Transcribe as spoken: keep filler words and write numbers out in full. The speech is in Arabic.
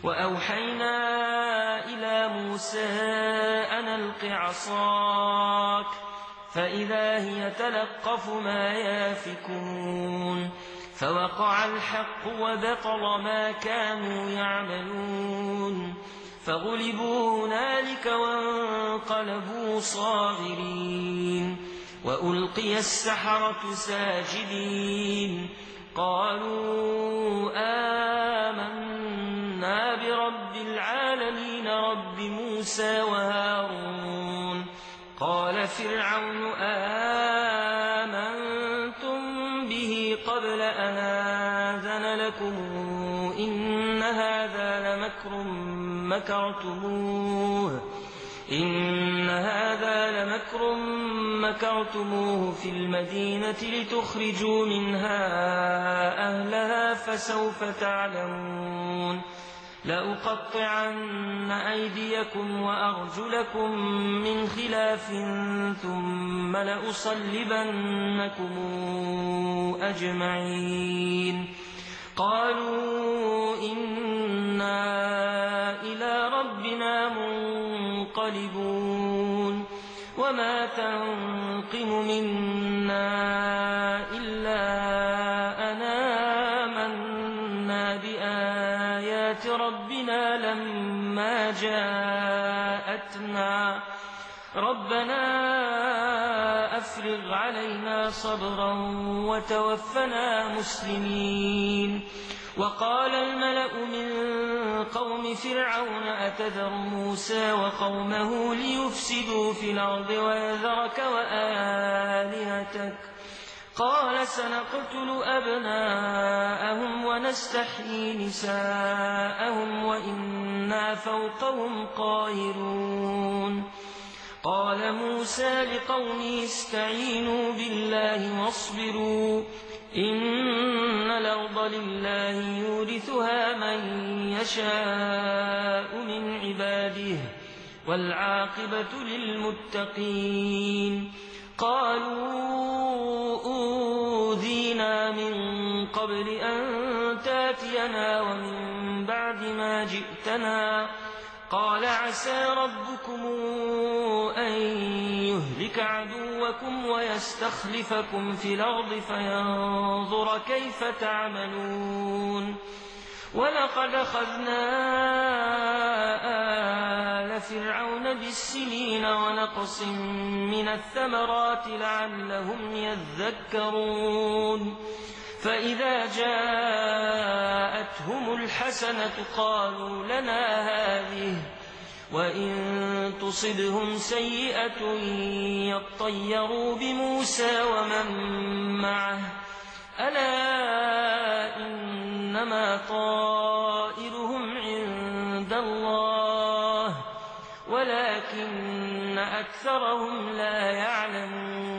وأوحينا إلى موسى أن ألق عصاك فإذا هي تلقف ما يافكون فوقع الحق وبطل ما كانوا يعملون فغلبوا هنالك وانقلبوا صاغرين وألقي السحرة ساجدين قالوا آمنا برب العالمين رب موسى وهارون قال فرعون آمنتم به قبل أن آذن لكم إن هذا لمكر مكرتموه إن هذا لمكر مكرتموه في المدينة لتخرجوا منها أهلها فسوف تعلمون لأقطعن أيديكم وأرجلكم من خلاف ثم لأصلبنكم أجمعين قالوا إنا إلى ربنا منقلبون وما تنقم منا إلا أن آمنا بآيات ربنا لما جاءتنا ربنا أفرغ علينا صبرا وتوفنا مسلمين وقال الملأ من قوم فرعون أتذر موسى وقومه ليفسدوا في الأرض ويذرك وآلهتك قال سنقتل أبناءهم ونستحيي نساءهم وإنا فوقهم قاهرون قال موسى لقومه استعينوا بالله واصبروا إن الأرض لله يورثها من يشاء من عباده والعاقبة للمتقين قالوا أوذينا من قبل أن تاتينا ومن بعد ما جئتنا قال عسى ربكم أن يهلك عدوكم ويستخلفكم في الأرض فينظر كيف تعملون ولقد أخذنا آل فرعون بالسنين ونقص من الثمرات لعلهم يذكرون فإذا جاءتهم الحسنة قالوا لنا هذه وإن تصبهم سيئة يطيروا بموسى ومن معه ألا إنما طائرهم عند الله ولكن أكثرهم لا يعلمون